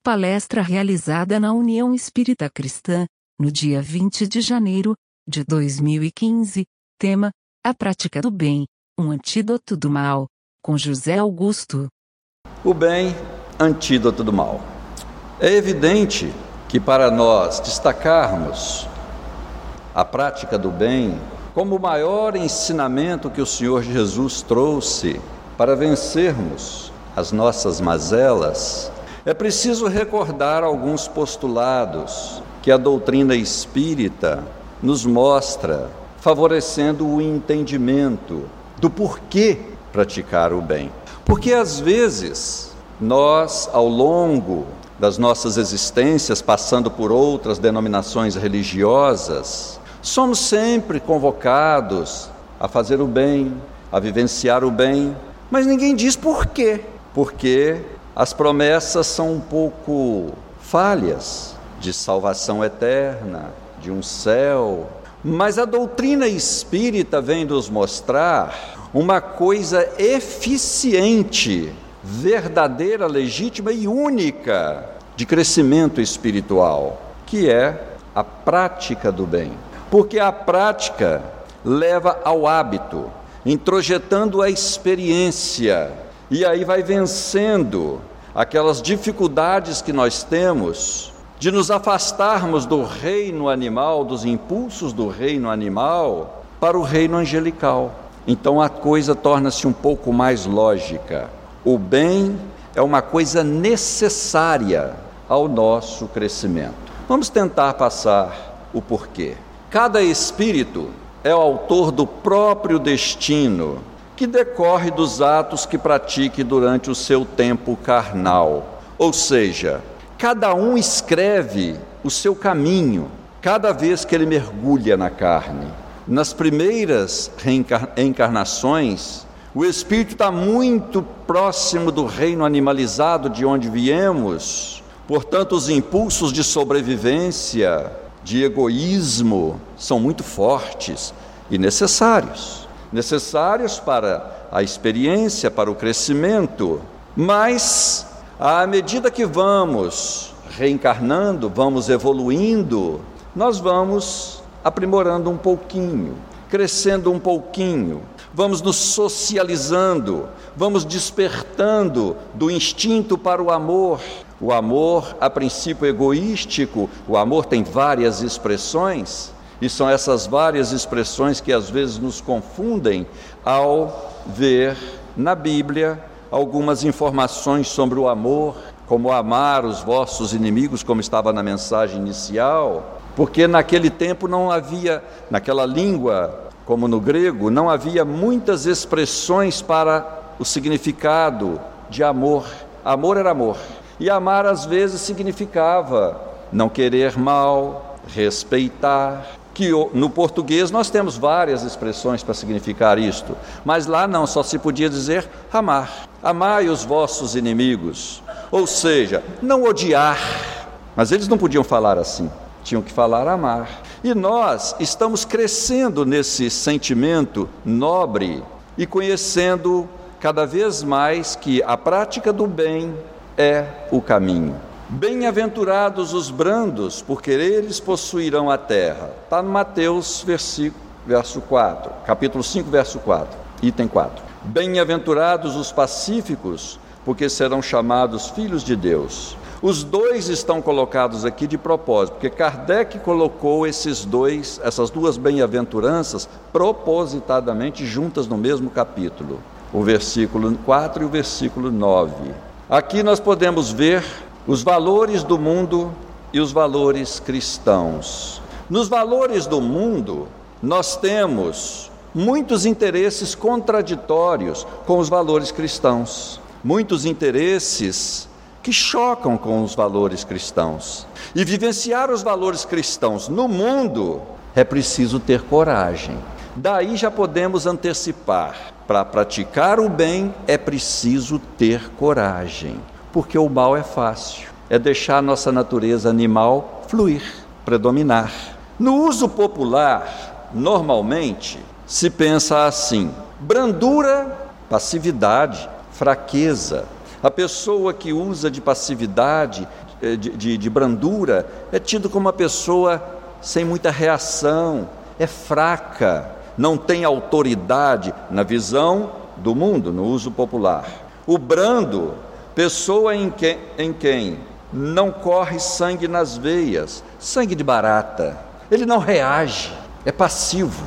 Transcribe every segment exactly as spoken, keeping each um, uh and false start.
palestra realizada na União Espírita Cristã, no dia vinte de janeiro de dois mil e quinze, tema: A Prática do Bem, um Antídoto do Mal, com José Augusto. O bem, antídoto do mal. É evidente que para nós destacarmos a prática do bem como o maior ensinamento que o Senhor Jesus trouxe para vencermos as nossas mazelas, é preciso recordar alguns postulados que a doutrina espírita nos mostra, favorecendo o entendimento do porquê praticar o bem. Porque às vezes nós, ao longo das nossas existências, passando por outras denominações religiosas, somos sempre convocados a fazer o bem, a vivenciar o bem, mas ninguém diz por quê. Porque as promessas são um pouco falhas de salvação eterna, de um céu, mas a doutrina espírita vem nos mostrar uma coisa eficiente, verdadeira, legítima e única de crescimento espiritual, que é a prática do bem. Porque a prática leva ao hábito, introjetando a experiência, e aí vai vencendo aquelas dificuldades que nós temos de nos afastarmos do reino animal, dos impulsos do reino animal, para o reino angelical. Então a coisa torna-se um pouco mais lógica. O bem é uma coisa necessária ao nosso crescimento. Vamos tentar passar o porquê. Cada espírito é o autor do próprio destino, que decorre dos atos que pratique durante o seu tempo carnal. Ou seja, cada um escreve o seu caminho cada vez que ele mergulha na carne. Nas primeiras reencarnações, o espírito está muito próximo do reino animalizado de onde viemos, portanto os impulsos de sobrevivência, de egoísmo, são muito fortes e necessários. Necessários para a experiência, para o crescimento, mas à medida que vamos reencarnando, vamos evoluindo, nós vamos aprimorando um pouquinho, crescendo um pouquinho, vamos nos socializando, vamos despertando do instinto para o amor. O amor, a princípio egoístico, o amor tem várias expressões, e são essas várias expressões que às vezes nos confundem ao ver na Bíblia algumas informações sobre o amor, como amar os vossos inimigos, como estava na mensagem inicial, porque naquele tempo não havia, naquela língua, como no grego, não havia muitas expressões para o significado de amor. Amor era amor. E amar às vezes significava não querer mal, respeitar, que no português nós temos várias expressões para significar isto, mas lá não, só se podia dizer amar. Amai os vossos inimigos, ou seja, não odiar, mas eles não podiam falar assim, tinham que falar amar. E nós estamos crescendo nesse sentimento nobre e conhecendo cada vez mais que a prática do bem é o caminho. Bem-aventurados os brandos, porque eles possuirão a terra. Está no Mateus, versículo, verso quatro, capítulo cinco, verso quatro, item quatro. Bem-aventurados os pacíficos, porque serão chamados filhos de Deus. Os dois estão colocados aqui de propósito, porque Kardec colocou esses dois, essas duas bem-aventuranças propositadamente juntas no mesmo capítulo, o versículo quatro e o versículo nove. Aqui nós podemos ver os valores do mundo e os valores cristãos. Nos valores do mundo, nós temos muitos interesses contraditórios com os valores cristãos, muitos interesses que chocam com os valores cristãos. E vivenciar os valores cristãos no mundo é preciso ter coragem. Daí já podemos antecipar. Para praticar o bem é preciso ter coragem, porque o mal é fácil, é deixar a nossa natureza animal fluir, predominar. No uso popular, normalmente, se pensa assim: brandura, passividade, fraqueza. A pessoa que usa de passividade de, de, de brandura, é tido como uma pessoa sem muita reação, é fraca, não tem autoridade na visão do mundo, no uso popular. O brando, pessoa em quem, em quem não corre sangue nas veias, sangue de barata, ele não reage, é passivo.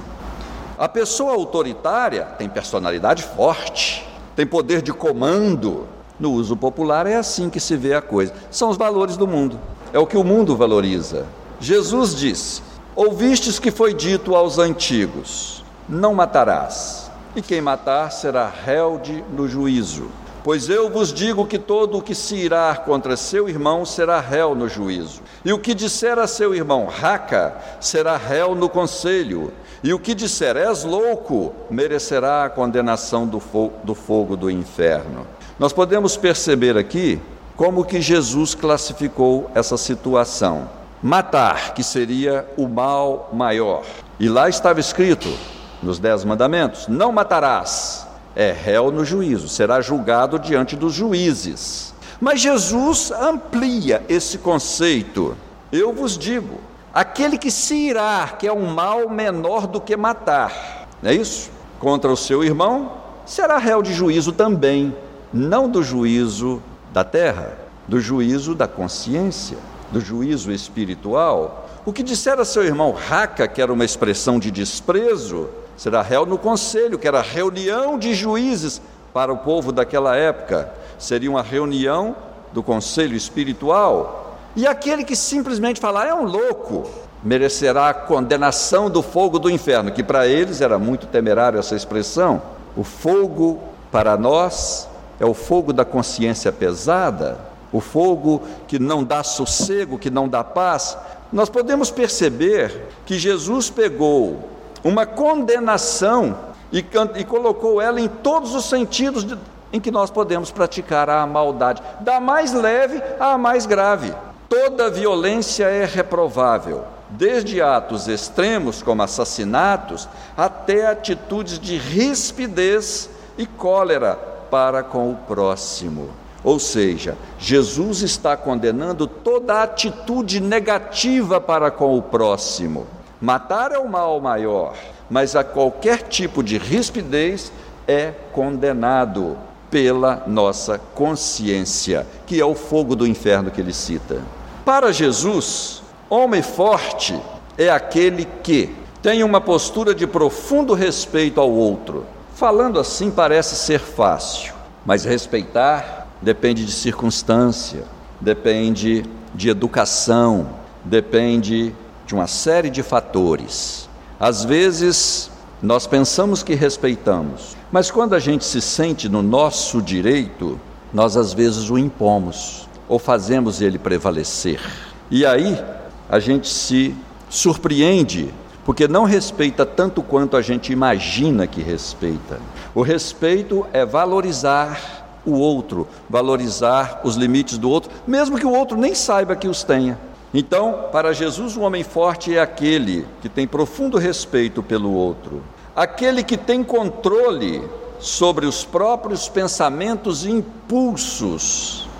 A pessoa autoritária tem personalidade forte, tem poder de comando. No uso popular é assim que se vê a coisa. São os valores do mundo, é o que o mundo valoriza. Jesus disse: ouvistes que foi dito aos antigos, não matarás, e quem matar será réu de, no juízo. Pois eu vos digo que todo o que se irá contra seu irmão será réu no juízo. E o que disser a seu irmão, raca, será réu no conselho. E o que disser, és louco, merecerá a condenação do fogo, do fogo do inferno. Nós podemos perceber aqui como que Jesus classificou essa situação. Matar, que seria o mal maior. E lá estava escrito, nos dez mandamentos, não matarás. É réu no juízo, será julgado diante dos juízes. Mas Jesus amplia esse conceito. Eu vos digo, aquele que se irá, que é um mal menor do que matar, não é isso? Contra o seu irmão, será réu de juízo também, não do juízo da terra, do juízo da consciência, do juízo espiritual. O que disser a seu irmão raca, que era uma expressão de desprezo, será réu no conselho, que era a reunião de juízes para o povo daquela época. Seria uma reunião do conselho espiritual. E aquele que simplesmente falar é um louco, merecerá a condenação do fogo do inferno, que para eles era muito temerário essa expressão. O fogo para nós é o fogo da consciência pesada, o fogo que não dá sossego, que não dá paz. Nós podemos perceber que Jesus pegou uma condenação e, e colocou ela em todos os sentidos de, em que nós podemos praticar a maldade, da mais leve à mais grave. Toda violência é reprovável, desde atos extremos como assassinatos até atitudes de rispidez e cólera para com o próximo. Ou seja, Jesus está condenando toda atitude negativa para com o próximo. Matar é o mal maior, mas a qualquer tipo de rispidez é condenado pela nossa consciência, que é o fogo do inferno que ele cita. Para Jesus, homem forte é aquele que tem uma postura de profundo respeito ao outro. Falando assim parece ser fácil, mas respeitar depende de circunstância, depende de educação, depende de uma série de fatores. Às vezes, nós pensamos que respeitamos, mas quando a gente se sente no nosso direito, nós às vezes o impomos, ou fazemos ele prevalecer. E aí, a gente se surpreende, porque não respeita tanto quanto a gente imagina que respeita. O respeito é valorizar o outro, valorizar os limites do outro, mesmo que o outro nem saiba que os tenha. Então, para Jesus, o homem forte é aquele que tem profundo respeito pelo outro, aquele que tem controle sobre os próprios pensamentos e impulsos.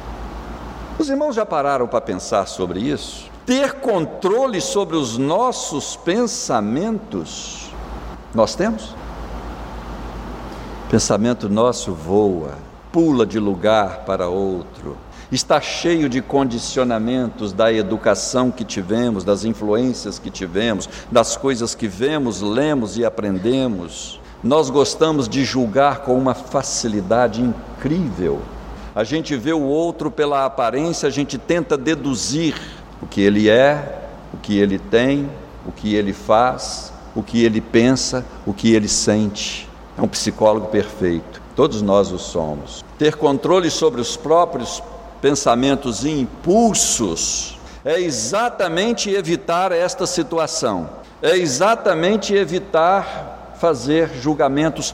Os irmãos já pararam para pensar sobre isso? Ter controle sobre os nossos pensamentos, nós temos? Pensamento nosso voa, pula de lugar para outro, está cheio de condicionamentos da educação que tivemos, das influências que tivemos, das coisas que vemos, lemos e aprendemos. Nós gostamos de julgar com uma facilidade incrível. A gente vê o outro pela aparência, a gente tenta deduzir o que ele é, o que ele tem, o que ele faz, o que ele pensa, o que ele sente. É um psicólogo perfeito, todos nós o somos. Ter controle sobre os próprios pensamentos e impulsos é exatamente evitar esta situação, é exatamente evitar fazer julgamentos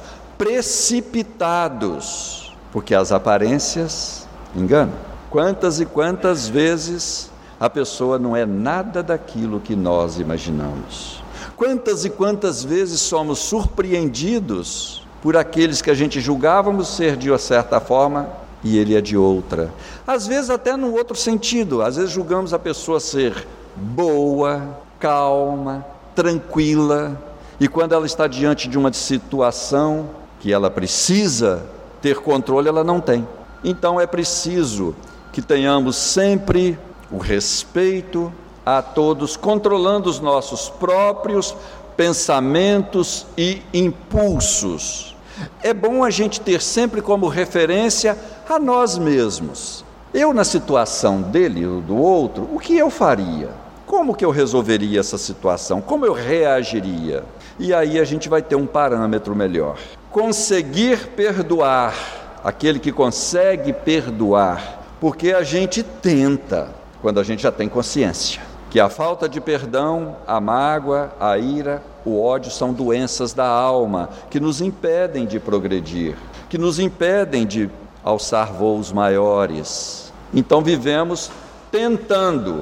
precipitados, porque as aparências enganam. Quantas e quantas vezes a pessoa não é nada daquilo que nós imaginamos? Quantas e quantas vezes somos surpreendidos por aqueles que a gente julgávamos ser de uma certa forma e ele é de outra. Às vezes até num outro sentido, às vezes julgamos a pessoa ser boa, calma, tranquila, e quando ela está diante de uma situação que ela precisa ter controle, ela não tem. Então é preciso que tenhamos sempre o respeito a todos, controlando os nossos próprios pensamentos e impulsos. É bom a gente ter sempre como referência a nós mesmos. Eu, na situação dele ou do outro, o que eu faria? Como que eu resolveria essa situação? Como eu reagiria? E aí a gente vai ter um parâmetro melhor. Conseguir perdoar, aquele que consegue perdoar, porque a gente tenta, quando a gente já tem consciência, que a falta de perdão, a mágoa, a ira, o ódio são doenças da alma, que nos impedem de progredir, que nos impedem de alçar voos maiores. Então vivemos tentando,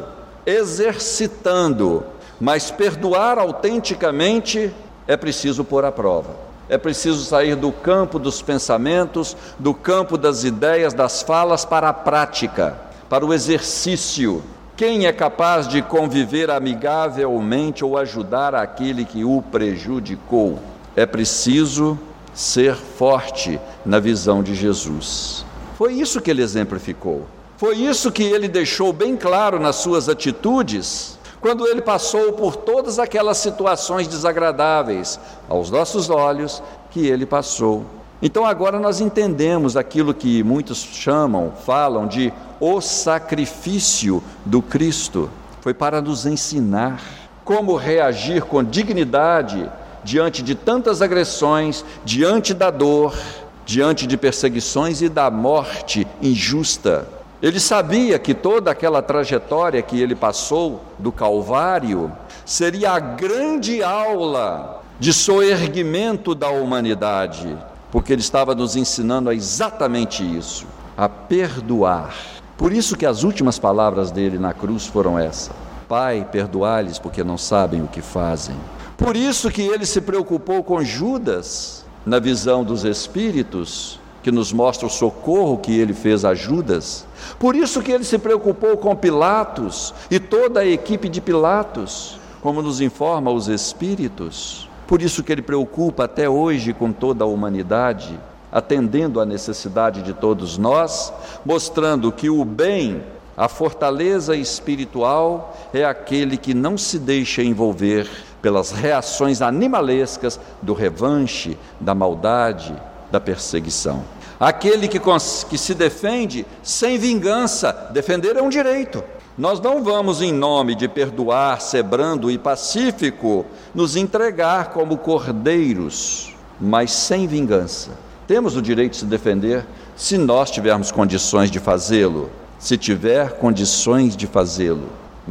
exercitando, mas perdoar autenticamente é preciso pôr à prova. É preciso sair do campo dos pensamentos, do campo das ideias, das falas, para a prática, para o exercício. Quem é capaz de conviver amigavelmente ou ajudar aquele que o prejudicou? É preciso ser forte na visão de Jesus. Foi isso que ele exemplificou. Foi isso que ele deixou bem claro nas suas atitudes, quando ele passou por todas aquelas situações desagradáveis aos nossos olhos que ele passou. Então agora nós entendemos aquilo que muitos chamam, falam de o sacrifício do Cristo. Foi para nos ensinar como reagir com dignidade diante de tantas agressões, diante da dor, diante de perseguições e da morte injusta. Ele sabia que toda aquela trajetória que ele passou do Calvário seria a grande aula de soerguimento da humanidade, porque ele estava nos ensinando a exatamente isso, a perdoar. Por isso que as últimas palavras dele na cruz foram essas: Pai, perdoai-lhes porque não sabem o que fazem. Por isso que ele se preocupou com Judas, na visão dos Espíritos, que nos mostra o socorro que ele fez a Judas. Por isso que ele se preocupou com Pilatos e toda a equipe de Pilatos, como nos informa os Espíritos. Por isso que ele preocupa até hoje com toda a humanidade, atendendo à necessidade de todos nós, mostrando que o bem, a fortaleza espiritual, é aquele que não se deixa envolver pelas reações animalescas do revanche, da maldade, da perseguição. Aquele que, que se defende sem vingança. Defender é um direito. Nós não vamos, em nome de perdoar, ser brando e pacífico, nos entregar como cordeiros, mas sem vingança. Temos o direito de se defender se nós tivermos condições de fazê-lo, se tiver condições de fazê-lo,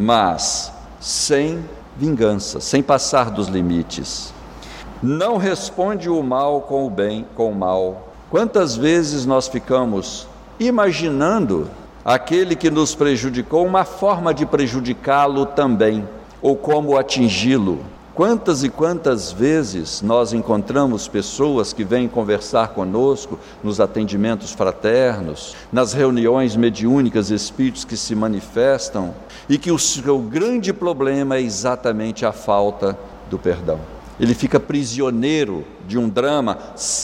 mas sem vingança, sem passar dos limites. Não responde o mal com o bem, com o mal. Quantas vezes nós ficamos imaginando aquele que nos prejudicou, uma forma de prejudicá-lo também, ou como atingi-lo. Quantas e quantas vezes nós encontramos pessoas que vêm conversar conosco nos atendimentos fraternos, nas reuniões mediúnicas, espíritos que se manifestam, e que o seu grande problema é exatamente a falta do perdão. Ele fica prisioneiro de um drama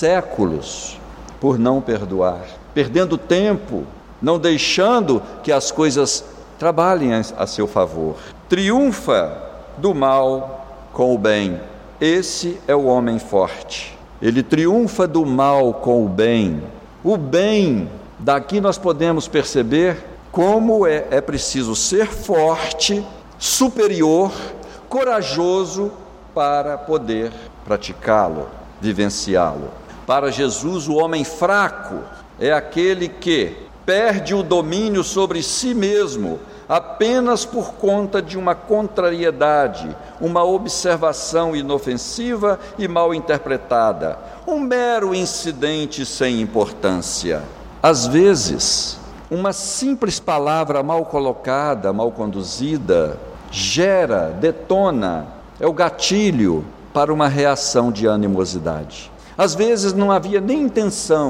séculos por não perdoar, perdendo tempo, não deixando que as coisas trabalhem a seu favor. Triunfa do mal com o bem. Esse é o homem forte. Ele triunfa do mal com o bem. O bem, daqui nós podemos perceber como é, é preciso ser forte, superior, corajoso para poder praticá-lo, vivenciá-lo. Para Jesus, o homem fraco é aquele que perde o domínio sobre si mesmo apenas por conta de uma contrariedade, uma observação inofensiva e mal interpretada, um mero incidente sem importância. Às vezes, uma simples palavra mal colocada, mal conduzida, gera, detona, é o gatilho para uma reação de animosidade. Às vezes não havia nem intenção que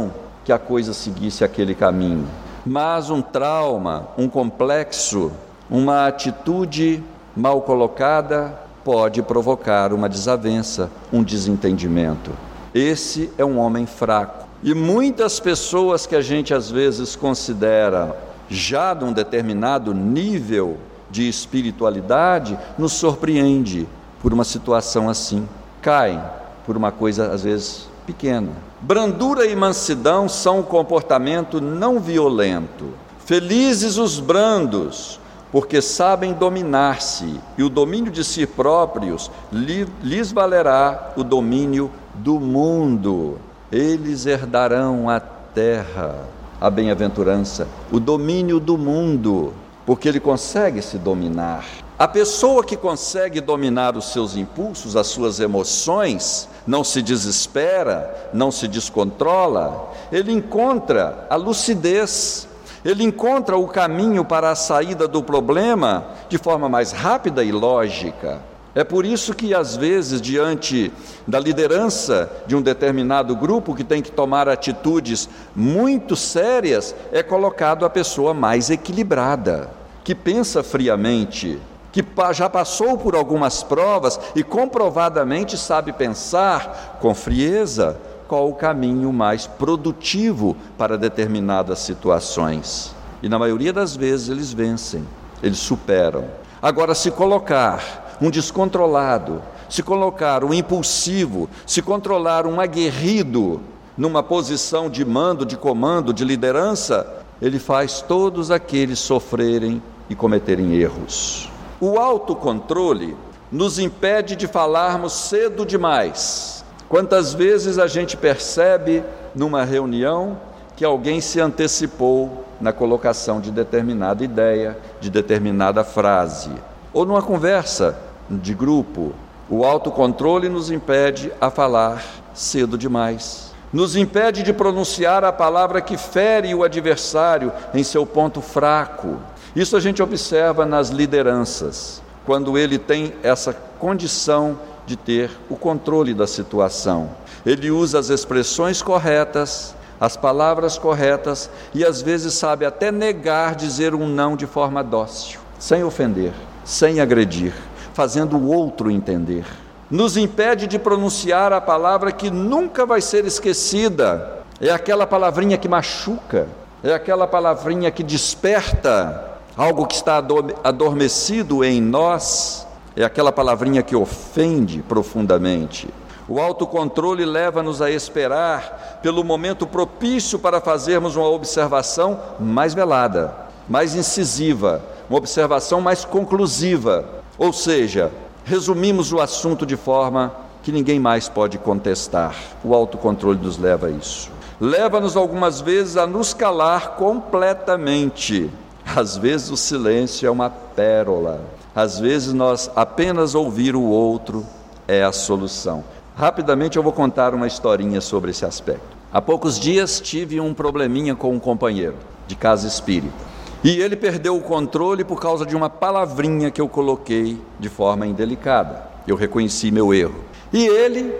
que a coisa seguisse aquele caminho. Mas um trauma, um complexo, uma atitude mal colocada pode provocar uma desavença, um desentendimento. Esse é um homem fraco. E muitas pessoas que a gente às vezes considera já num determinado nível de espiritualidade, nos surpreende por uma situação assim. Caem por uma coisa às vezes pequena. Brandura e mansidão são um comportamento não violento. Felizes os brandos, porque sabem dominar-se, e o domínio de si próprios lhes valerá o domínio do mundo. Eles herdarão a terra, a bem-aventurança, o domínio do mundo, porque ele consegue se dominar. A pessoa que consegue dominar os seus impulsos, as suas emoções, não se desespera, não se descontrola, ele encontra a lucidez, ele encontra o caminho para a saída do problema de forma mais rápida e lógica. É por isso que, às vezes, diante da liderança de um determinado grupo que tem que tomar atitudes muito sérias, é colocado a pessoa mais equilibrada, que pensa friamente, que já passou por algumas provas e comprovadamente sabe pensar com frieza qual o caminho mais produtivo para determinadas situações. E na maioria das vezes eles vencem, eles superam. Agora, se colocar um descontrolado, se colocar um impulsivo, se controlar um aguerrido numa posição de mando, de comando, de liderança, ele faz todos aqueles sofrerem e cometerem erros. O autocontrole nos impede de falarmos cedo demais. Quantas vezes a gente percebe numa reunião que alguém se antecipou na colocação de determinada ideia, de determinada frase, ou numa conversa de grupo. O autocontrole nos impede a falar cedo demais, nos impede de pronunciar a palavra que fere o adversário em seu ponto fraco. Isso a gente observa nas lideranças, quando ele tem essa condição de ter o controle da situação. Ele usa as expressões corretas, as palavras corretas e às vezes sabe até negar, dizer um não de forma dócil, sem ofender, sem agredir, fazendo o outro entender. Nos impede de pronunciar a palavra que nunca vai ser esquecida. É aquela palavrinha que machuca, é aquela palavrinha que desperta algo que está adormecido em nós, é aquela palavrinha que ofende profundamente. O autocontrole leva-nos a esperar pelo momento propício para fazermos uma observação mais velada, mais incisiva, uma observação mais conclusiva. Ou seja, resumimos o assunto de forma que ninguém mais pode contestar. O autocontrole nos leva a isso. Leva-nos algumas vezes a nos calar completamente. Às vezes o silêncio é uma pérola. Às vezes nós apenas ouvir o outro é a solução. Rapidamente eu vou contar uma historinha sobre esse aspecto. Há poucos dias tive um probleminha com um companheiro de casa espírita. E ele perdeu o controle por causa de uma palavrinha que eu coloquei de forma indelicada. Eu reconheci meu erro. E ele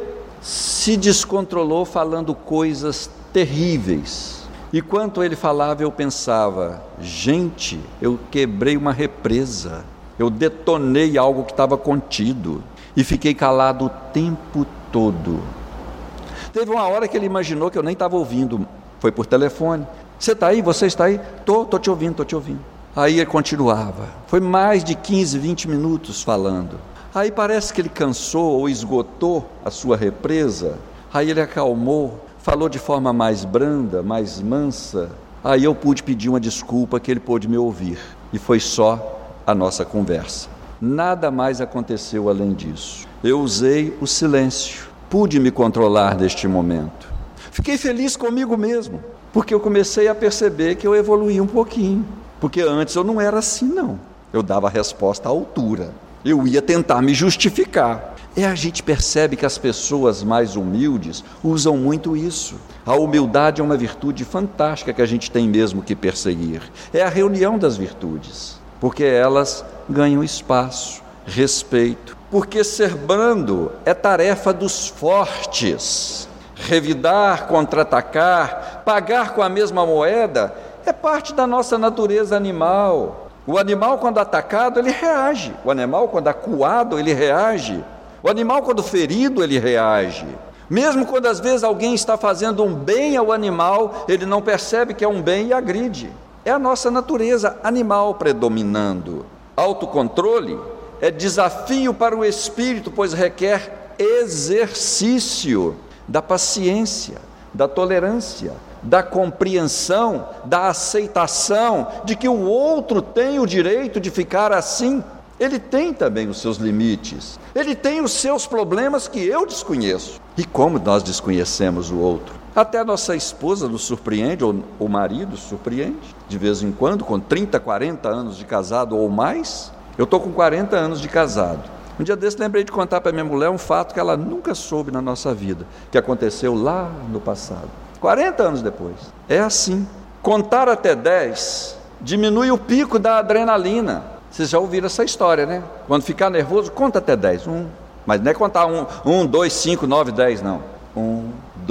se descontrolou falando coisas terríveis. E quanto ele falava, eu pensava, gente, eu quebrei uma represa. Eu detonei algo que estava contido. E fiquei calado o tempo todo. Teve uma hora que ele imaginou que eu nem estava ouvindo. Foi por telefone. Você está aí? Você está aí? Estou, estou te ouvindo, estou te ouvindo. Aí ele continuava. Foi mais de quinze, vinte minutos falando. Aí parece que ele cansou ou esgotou a sua represa. Aí ele acalmou, falou de forma mais branda, mais mansa. Aí eu pude pedir uma desculpa que ele pôde me ouvir. E foi só a nossa conversa. Nada mais aconteceu além disso. Eu usei o silêncio. Pude me controlar neste momento. Fiquei feliz comigo mesmo. Porque eu comecei a perceber que eu evoluí um pouquinho. Porque antes eu não era assim, não. Eu dava a resposta à altura. Eu ia tentar me justificar. E a gente percebe que as pessoas mais humildes usam muito isso. A humildade é uma virtude fantástica que a gente tem mesmo que perseguir. É a reunião das virtudes. Porque elas ganham espaço, respeito. Porque ser brando é tarefa dos fortes. revidar, contra-atacar, pagar com a mesma moeda, é parte da nossa natureza animal. O animal, quando atacado, ele reage. O animal, quando acuado, ele reage. O animal, quando ferido, ele reage. Mesmo quando às vezes alguém está fazendo um bem ao animal, ele não percebe que é um bem e agride. É a nossa natureza animal predominando. Autocontrole é desafio para o espírito, pois requer exercício da paciência, da tolerância, da compreensão, da aceitação de que o outro tem o direito de ficar assim. Ele tem também os seus limites, ele tem os seus problemas que eu desconheço. E como nós desconhecemos o outro? Até a nossa esposa nos surpreende, ou o marido surpreende, de vez em quando, com trinta, quarenta anos de casado ou mais. Eu estou com quarenta anos de casado. Um dia desse lembrei de contar para minha mulher um fato que ela nunca soube na nossa vida, que aconteceu lá no passado, quarenta anos depois. É assim, contar até dez diminui o pico da adrenalina. Vocês já ouviram essa história, né? Quando ficar nervoso, conta até dez, um, mas não é contar um, um, dois, cinco, nove, dez, não. Um,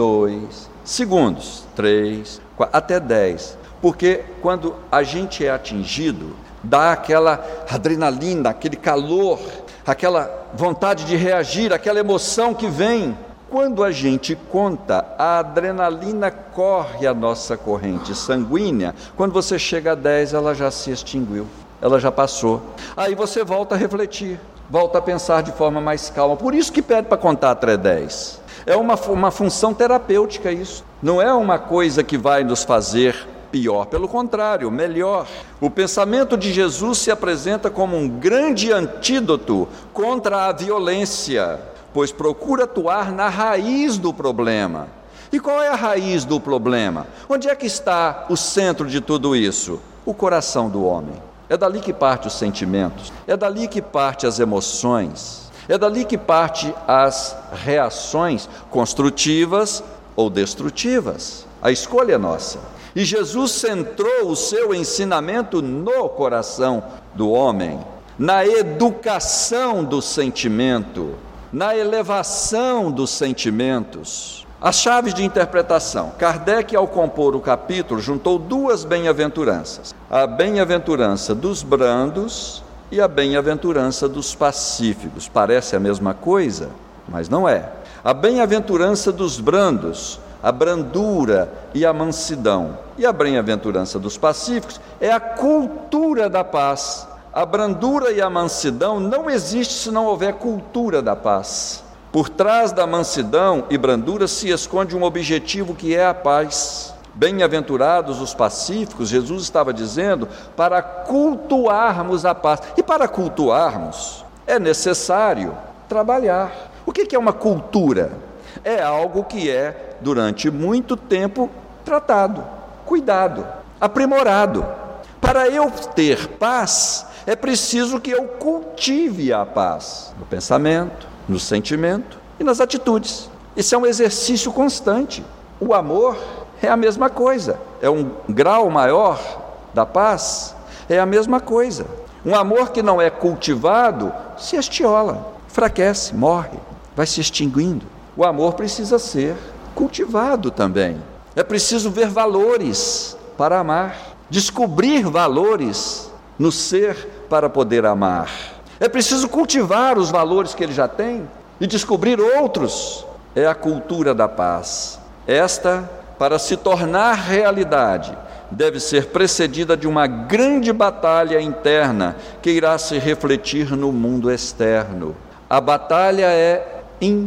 dois, segundos, três, quatro, até dez, porque quando a gente é atingido, dá aquela adrenalina, aquele calor, aquela vontade de reagir, aquela emoção que vem. Quando a gente conta, a adrenalina corre a nossa corrente sanguínea. Quando você chega a dez, ela já se extinguiu, ela já passou. Aí você volta a refletir, volta a pensar de forma mais calma. Por isso que pede para contar até dez. É uma, uma função terapêutica isso. Não é uma coisa que vai nos fazer pior, pelo contrário, melhor. O pensamento de Jesus se apresenta como um grande antídoto contra a violência, pois procura atuar na raiz do problema. E qual é a raiz do problema? Onde é que está o centro de tudo isso? O coração do homem. É dali que parte os sentimentos, é dali que parte as emoções, é dali que parte as reações construtivas ou destrutivas. A escolha é nossa. E Jesus centrou o seu ensinamento no coração do homem, na educação do sentimento, na elevação dos sentimentos. As chaves de interpretação. Kardec, ao compor o capítulo, juntou duas bem-aventuranças: a bem-aventurança dos brandos e a bem-aventurança dos pacíficos. Parece a mesma coisa, mas não é. A bem-aventurança dos brandos, a brandura e a mansidão. E a bem-aventurança dos pacíficos é a cultura da paz. A brandura e a mansidão não existe se não houver cultura da paz. Por trás da mansidão e brandura se esconde um objetivo que é a paz. Bem-aventurados os pacíficos, Jesus estava dizendo, para cultuarmos a paz. E para cultuarmos é necessário trabalhar. O que é uma cultura? É algo que é, durante muito tempo, tratado, cuidado, aprimorado. Para eu ter paz, é preciso que eu cultive a paz no pensamento, no sentimento e nas atitudes. Esse é um exercício constante. O amor é a mesma coisa, é um grau maior da paz, é a mesma coisa. Um amor que não é cultivado se estiola, enfraquece, morre, vai se extinguindo. O amor precisa ser cultivado também. É preciso ver valores para amar, descobrir valores no ser para poder amar. É preciso cultivar os valores que ele já tem e descobrir outros. É a cultura da paz. Esta, para se tornar realidade, deve ser precedida de uma grande batalha interna que irá se refletir no mundo externo. A batalha é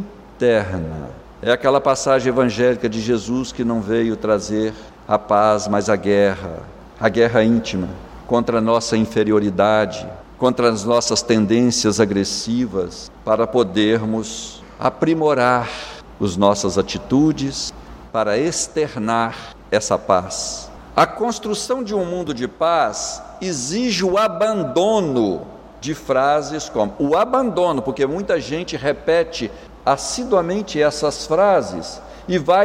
interna. É aquela passagem evangélica de Jesus que não veio trazer a paz, mas a guerra, a guerra íntima contra a nossa inferioridade, contra as nossas tendências agressivas, para podermos aprimorar as nossas atitudes, para externar essa paz. A construção de um mundo de paz exige o abandono de frases como o abandono, porque muita gente repete assiduamente essas frases e vai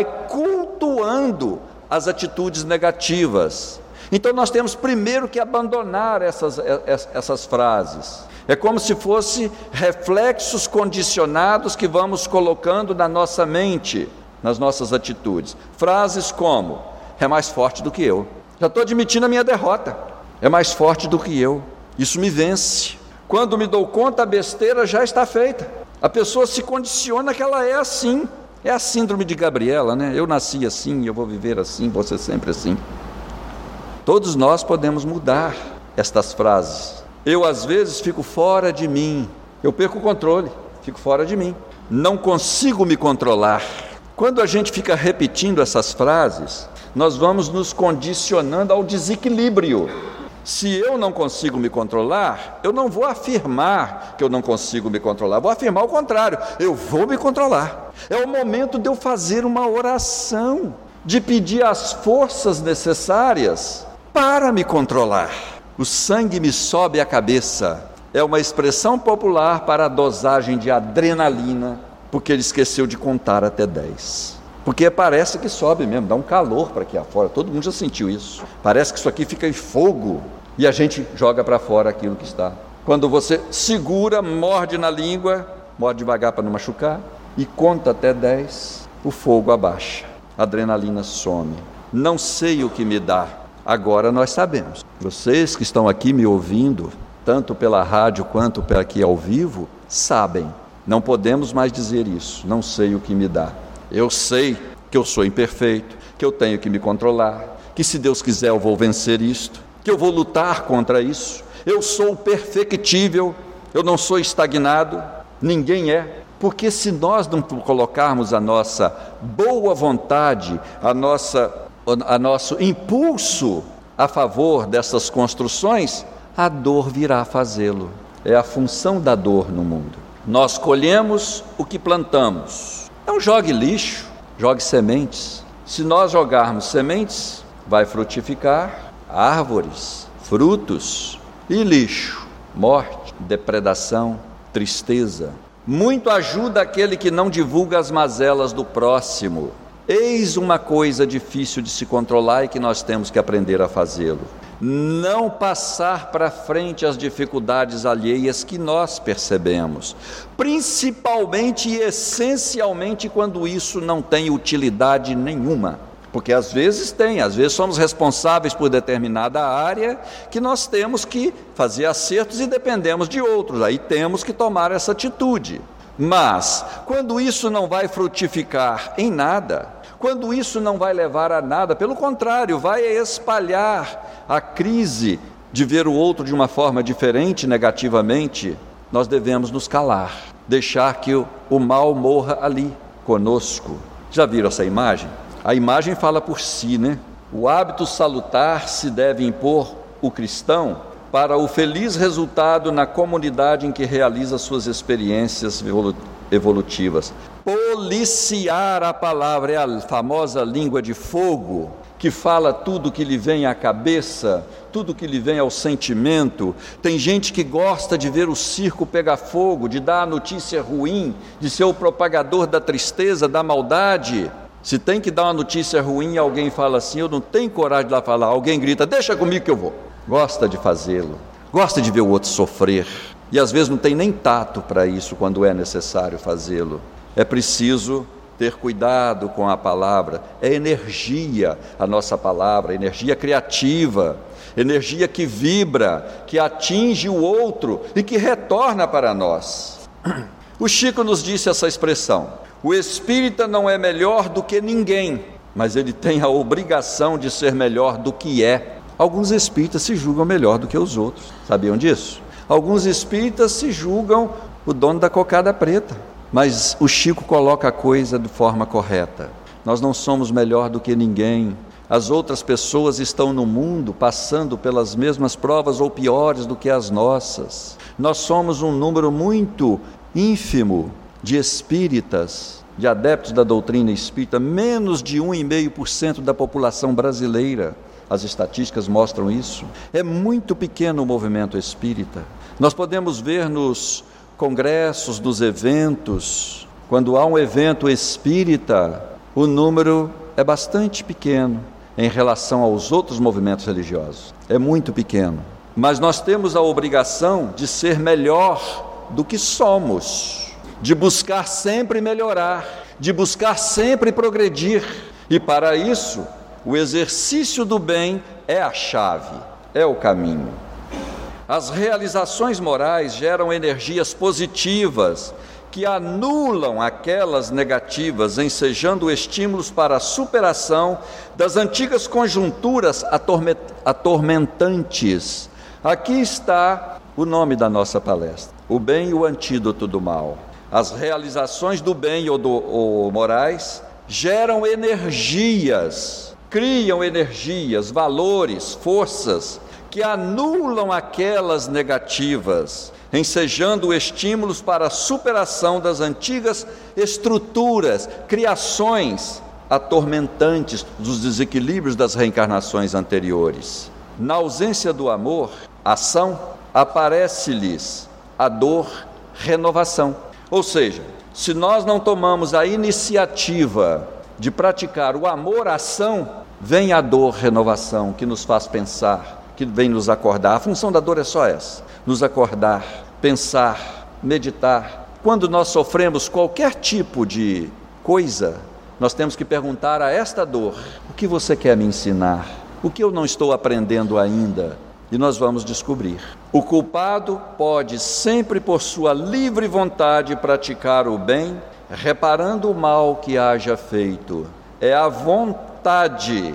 cultuando as atitudes negativas. Então nós temos primeiro que abandonar essas, essas frases. É como se fossem reflexos condicionados que vamos colocando na nossa mente. nas nossas atitudes. Frases como: é mais forte do que eu. Já estou admitindo a minha derrota. É mais forte do que eu. Isso me vence. Quando me dou conta, a besteira já está feita. A pessoa se condiciona que ela é assim. É a síndrome de Gabriela, né? Eu nasci assim, eu vou viver assim, vou ser sempre assim. Todos nós podemos mudar estas frases. Eu, às vezes, fico fora de mim. Eu perco o controle, fico fora de mim. Não consigo me controlar. Quando a gente fica repetindo essas frases, nós vamos nos condicionando ao desequilíbrio. Se eu não consigo me controlar, eu não vou afirmar que eu não consigo me controlar, vou afirmar o contrário, eu vou me controlar. É o momento de eu fazer uma oração, de pedir as forças necessárias para me controlar. O sangue me sobe à cabeça, é uma expressão popular para a dosagem de adrenalina, porque ele esqueceu de contar até dez. Porque parece que sobe mesmo, dá um calor para aqui afora, todo mundo já sentiu isso. Parece que isso aqui fica em fogo e a gente joga para fora aquilo que está. Quando você segura, morde na língua, morde devagar para não machucar, e conta até dez, o fogo abaixa, a adrenalina some. Não sei o que me dá, agora nós sabemos. Vocês que estão aqui me ouvindo, tanto pela rádio quanto aqui ao vivo, sabem. Não podemos mais dizer isso, não sei o que me dá. Eu sei que eu sou imperfeito, que eu tenho que me controlar, que se Deus quiser eu vou vencer isto, que eu vou lutar contra isso. Eu sou perfectível, eu não sou estagnado, ninguém é. Porque se nós não colocarmos a nossa boa vontade, a nossa, a nosso impulso a favor dessas construções, a dor virá fazê-lo. É a função da dor no mundo. Nós colhemos o que plantamos. Não jogue lixo, jogue sementes. Se nós jogarmos sementes, vai frutificar árvores, frutos, e lixo, morte, depredação, tristeza. Muito ajuda aquele que não divulga as mazelas do próximo. Eis uma coisa difícil de se controlar e que nós temos que aprender a fazê-lo. Não passar para frente as dificuldades alheias que nós percebemos, principalmente e essencialmente quando isso não tem utilidade nenhuma, porque às vezes tem, às vezes somos responsáveis por determinada área que nós temos que fazer acertos e dependemos de outros, aí temos que tomar essa atitude. Mas quando isso não vai frutificar em nada, quando isso não vai levar a nada, pelo contrário, vai espalhar a crise de ver o outro de uma forma diferente, negativamente, nós devemos nos calar, deixar que o, o mal morra ali, conosco. Já viram essa imagem? A imagem fala por si, né? O hábito salutar se deve impor o cristão para o feliz resultado na comunidade em que realiza suas experiências evolutivas. Policiar a palavra, é a famosa língua de fogo, que fala tudo que lhe vem à cabeça, tudo que lhe vem ao sentimento. Tem gente que gosta de ver o circo pegar fogo, de dar a notícia ruim, de ser o propagador da tristeza, da maldade. Se tem que dar uma notícia ruim, alguém fala assim, eu não tenho coragem de lá falar, alguém grita, deixa comigo que eu vou. Gosta de fazê-lo, gosta de ver o outro sofrer, e às vezes não tem nem tato para isso quando é necessário fazê-lo. É preciso ter cuidado com a palavra, é energia a nossa palavra, energia criativa, energia que vibra, que atinge o outro e que retorna para nós. O Chico nos disse essa expressão: o espírita não é melhor do que ninguém, mas ele tem a obrigação de ser melhor do que é. Alguns espíritas se julgam melhor do que os outros, sabiam disso? Alguns espíritas se julgam o dono da cocada preta, mas o Chico coloca a coisa de forma correta. Nós não somos melhor do que ninguém. As outras pessoas estão no mundo passando pelas mesmas provas ou piores do que as nossas. Nós somos um número muito ínfimo de espíritas, de adeptos da doutrina espírita, menos de um vírgula cinco por cento da população brasileira. As estatísticas mostram isso. É muito pequeno o movimento espírita. Nós podemos ver nos congressos, nos eventos, quando há um evento espírita, o número é bastante pequeno em relação aos outros movimentos religiosos. É muito pequeno. Mas nós temos a obrigação de ser melhor do que somos, de buscar sempre melhorar, de buscar sempre progredir. E para isso, o exercício do bem é a chave, é o caminho. As realizações morais geram energias positivas que anulam aquelas negativas, ensejando estímulos para a superação das antigas conjunturas atormentantes. Aqui está o nome da nossa palestra: o bem e o antídoto do mal. As realizações do bem ou, do, ou morais geram energias, criam energias, valores, forças que anulam aquelas negativas, ensejando estímulos para a superação das antigas estruturas, criações atormentantes dos desequilíbrios das reencarnações anteriores. Na ausência do amor, ação, aparece-lhes a dor, renovação. Ou seja, se nós não tomamos a iniciativa de praticar o amor-ação, vem a dor, renovação, que nos faz pensar, que vem nos acordar. A função da dor é só essa: nos acordar, pensar, meditar. Quando nós sofremos qualquer tipo de coisa, nós temos que perguntar a esta dor: o que você quer me ensinar? O que eu não estou aprendendo ainda? E nós vamos descobrir. O culpado pode sempre, por sua livre vontade, praticar o bem, reparando o mal que haja feito. É a vontade,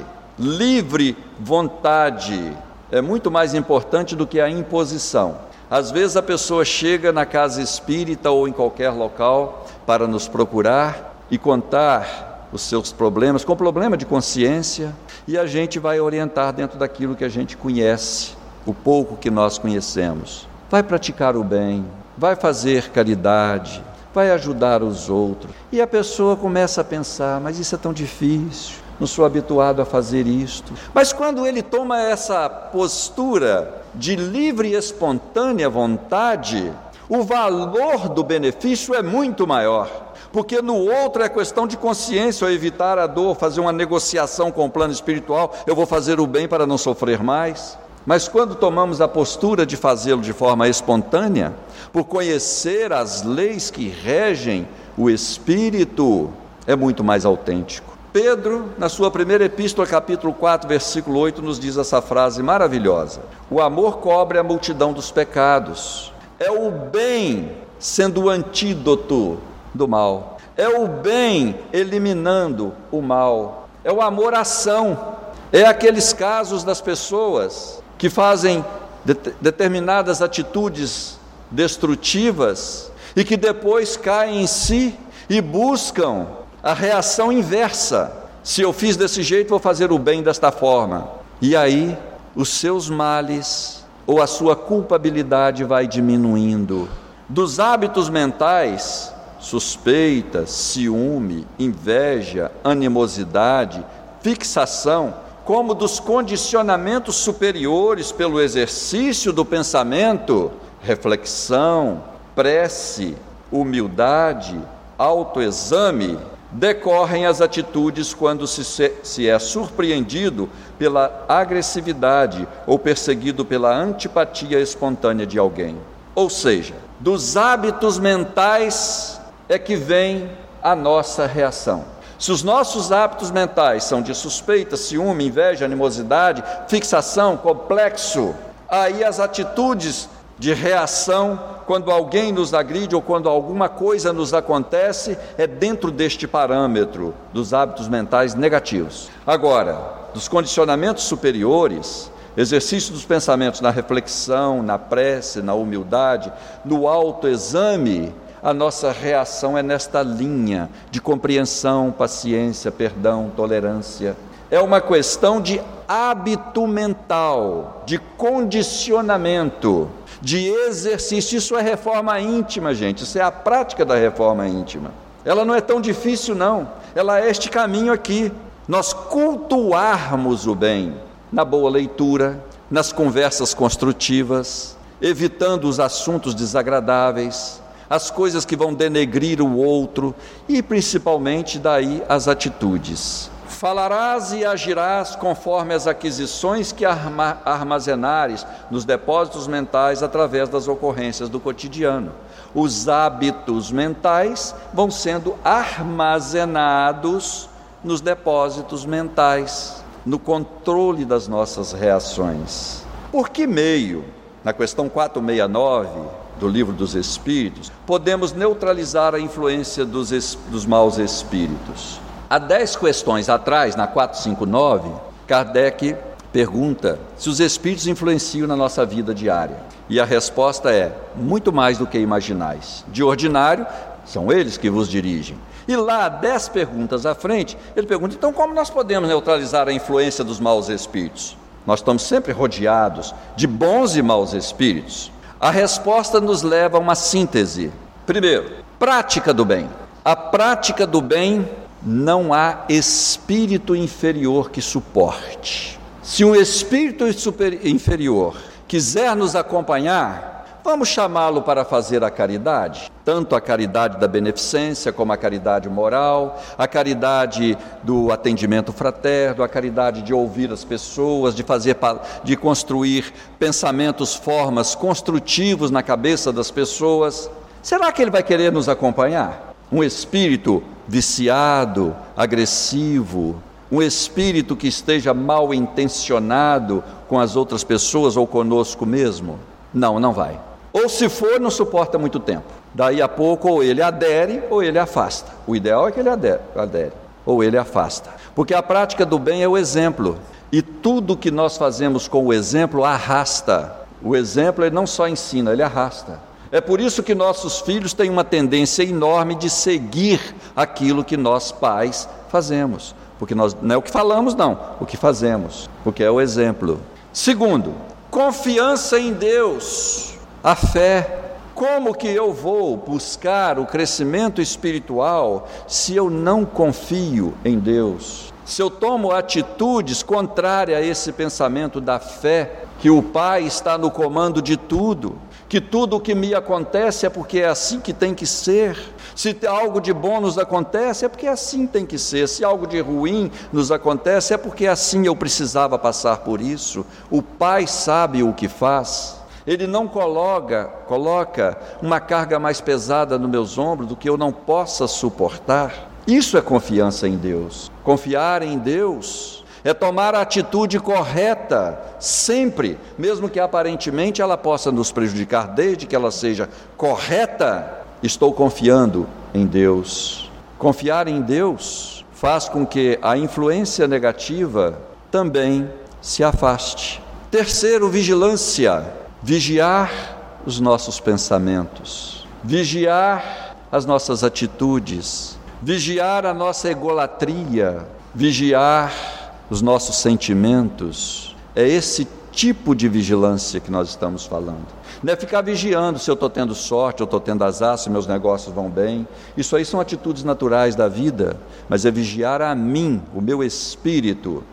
livre vontade, é muito mais importante do que a imposição. Às vezes a pessoa chega na casa espírita ou em qualquer local para nos procurar e contar os seus problemas, com problema de consciência, e a gente vai orientar dentro daquilo que a gente conhece, o pouco que nós conhecemos. Vai praticar o bem, vai fazer caridade, vai ajudar os outros. E a pessoa começa a pensar: mas isso é tão difícil, não sou habituado a fazer isto. Mas quando ele toma essa postura de livre e espontânea vontade, o valor do benefício é muito maior, porque no outro é questão de consciência, ou evitar a dor, fazer uma negociação com o plano espiritual: eu vou fazer o bem para não sofrer mais. Mas quando tomamos a postura de fazê-lo de forma espontânea, por conhecer as leis que regem o espírito, é muito mais autêntico. Pedro, na sua primeira epístola, capítulo quatro, versículo oito, nos diz essa frase maravilhosa: o amor cobre a multidão dos pecados. É o bem sendo o antídoto do mal. É o bem eliminando o mal. É o amor-ação. É aqueles casos das pessoas que fazem de- determinadas atitudes destrutivas e que depois caem em si e buscam a reação inversa: se eu fiz desse jeito, vou fazer o bem desta forma. E aí os seus males ou a sua culpabilidade vai diminuindo. Dos hábitos mentais, suspeita, ciúme, inveja, animosidade, fixação, como dos condicionamentos superiores pelo exercício do pensamento, reflexão, prece, humildade, autoexame, decorrem as atitudes quando se, se é surpreendido pela agressividade ou perseguido pela antipatia espontânea de alguém. Ou seja, dos hábitos mentais é que vem a nossa reação. Se os nossos hábitos mentais são de suspeita, ciúme, inveja, animosidade, fixação, complexo, aí as atitudes de reação, quando alguém nos agride ou quando alguma coisa nos acontece, é dentro deste parâmetro dos hábitos mentais negativos. Agora, dos condicionamentos superiores, exercício dos pensamentos na reflexão, na prece, na humildade, no autoexame, a nossa reação é nesta linha de compreensão, paciência, perdão, tolerância. É uma questão de hábito mental, de condicionamento, de exercício. Isso é reforma íntima, gente. Isso é a prática da reforma íntima. Ela não é tão difícil, não. Ela é este caminho aqui. Nós cultuarmos o bem na boa leitura, nas conversas construtivas, evitando os assuntos desagradáveis, as coisas que vão denegrir o outro e, principalmente, daí as atitudes. Falarás e agirás conforme as aquisições que arma, armazenares nos depósitos mentais através das ocorrências do cotidiano. Os hábitos mentais vão sendo armazenados nos depósitos mentais, no controle das nossas reações. Por que meio, na questão quatrocentos e sessenta e nove do Livro dos Espíritos, podemos neutralizar a influência dos, es, dos maus espíritos? Há dez questões atrás, na quatrocentos e cinquenta e nove, Kardec pergunta se os espíritos influenciam na nossa vida diária. E a resposta é: muito mais do que imaginais. De ordinário, são eles que vos dirigem. E lá, dez perguntas à frente, ele pergunta: então como nós podemos neutralizar a influência dos maus espíritos? Nós estamos sempre rodeados de bons e maus espíritos. A resposta nos leva a uma síntese. Primeiro, prática do bem. A prática do bem, não há espírito inferior que suporte. Se um espírito super inferior quiser nos acompanhar, vamos chamá-lo para fazer a caridade, tanto a caridade da beneficência, como a caridade moral, a caridade do atendimento fraterno, a caridade de ouvir as pessoas, de fazer, de construir pensamentos, formas construtivos na cabeça das pessoas. Será que ele vai querer nos acompanhar? Um espírito viciado, agressivo, um espírito que esteja mal intencionado com as outras pessoas ou conosco mesmo? Não, não vai. Ou se for, não suporta muito tempo. Daí a pouco ou ele adere ou ele afasta. O ideal é que ele adere, adere ou ele afasta. Porque a prática do bem é o exemplo. E tudo que nós fazemos com o exemplo arrasta. O exemplo ele não só ensina, ele arrasta. É por isso que nossos filhos têm uma tendência enorme de seguir aquilo que nós pais fazemos. Porque nós, não é o que falamos, não, o que fazemos, porque é o exemplo. Segundo, confiança em Deus, a fé. Como que eu vou buscar o crescimento espiritual se eu não confio em Deus? Se eu tomo atitudes contrárias a esse pensamento da fé, que o Pai está no comando de tudo, que tudo o que me acontece é porque é assim que tem que ser. Se algo de bom nos acontece, é porque assim tem que ser. Se algo de ruim nos acontece, é porque assim eu precisava passar por isso. O Pai sabe o que faz. Ele não coloca, coloca uma carga mais pesada nos meus ombros do que eu não possa suportar. Isso é confiança em Deus. Confiar em Deus é tomar a atitude correta, sempre, mesmo que aparentemente ela possa nos prejudicar, desde que ela seja correta. Estou confiando em Deus. Confiar em Deus faz com que a influência negativa também se afaste. Terceiro, vigilância. Vigiar os nossos pensamentos, vigiar as nossas atitudes, vigiar a nossa egolatria, vigiar os nossos sentimentos. É esse tipo de vigilância que nós estamos falando. Não é ficar vigiando se eu estou tendo sorte, eu estou tendo azar, se meus negócios vão bem. Isso aí são atitudes naturais da vida, mas é vigiar a mim, o meu espírito,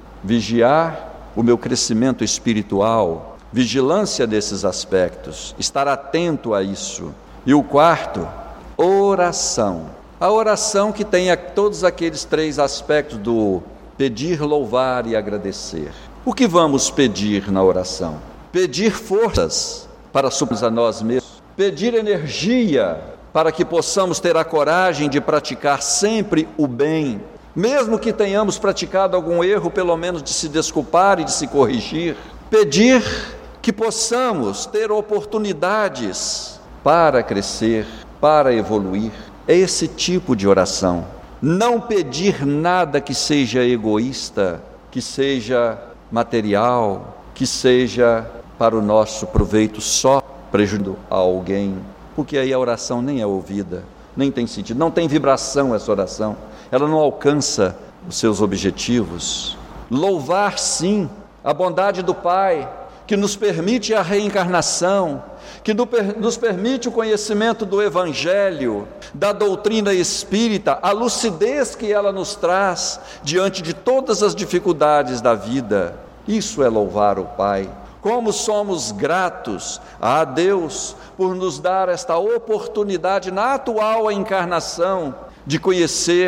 vigiar o meu crescimento espiritual, vigilância desses aspectos, estar atento a isso. E o quarto, oração. A oração que tem todos aqueles três aspectos do pedir, louvar e agradecer. O que vamos pedir na oração? Pedir forças para suprir a nós mesmos, pedir energia para que possamos ter a coragem de praticar sempre o bem, mesmo que tenhamos praticado algum erro, pelo menos de se desculpar e de se corrigir. Pedir que possamos ter oportunidades para crescer, para evoluir. É esse tipo de oração. Não pedir nada que seja egoísta, que seja material, que seja para o nosso proveito só, prejudicando a alguém, porque aí a oração nem é ouvida, nem tem sentido, não tem vibração essa oração, ela não alcança os seus objetivos. Louvar sim a bondade do Pai, que nos permite a reencarnação, que nos permite o conhecimento do Evangelho, da doutrina espírita, a lucidez que ela nos traz diante de todas as dificuldades da vida. Isso é louvar o Pai. Como somos gratos a Deus por nos dar esta oportunidade na atual encarnação de conhecer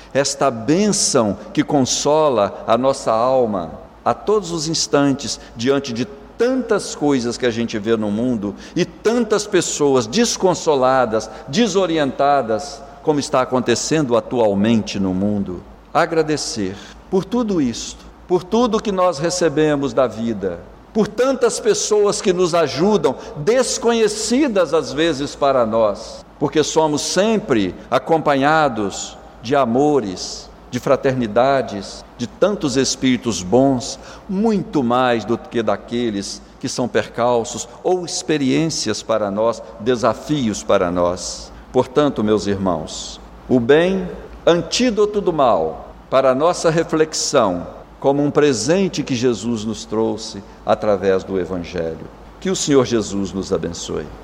esta bênção que consola a nossa alma a todos os instantes, diante de tantas coisas que a gente vê no mundo e tantas pessoas desconsoladas, desorientadas, como está acontecendo atualmente no mundo. Agradecer por tudo isto, por tudo que nós recebemos da vida, por tantas pessoas que nos ajudam, desconhecidas às vezes para nós, porque somos sempre acompanhados de amores, de fraternidades, de tantos espíritos bons, muito mais do que daqueles que são percalços ou experiências para nós, desafios para nós. Portanto, meus irmãos, o bem, antídoto do mal, para a nossa reflexão, como um presente que Jesus nos trouxe através do Evangelho. Que o Senhor Jesus nos abençoe.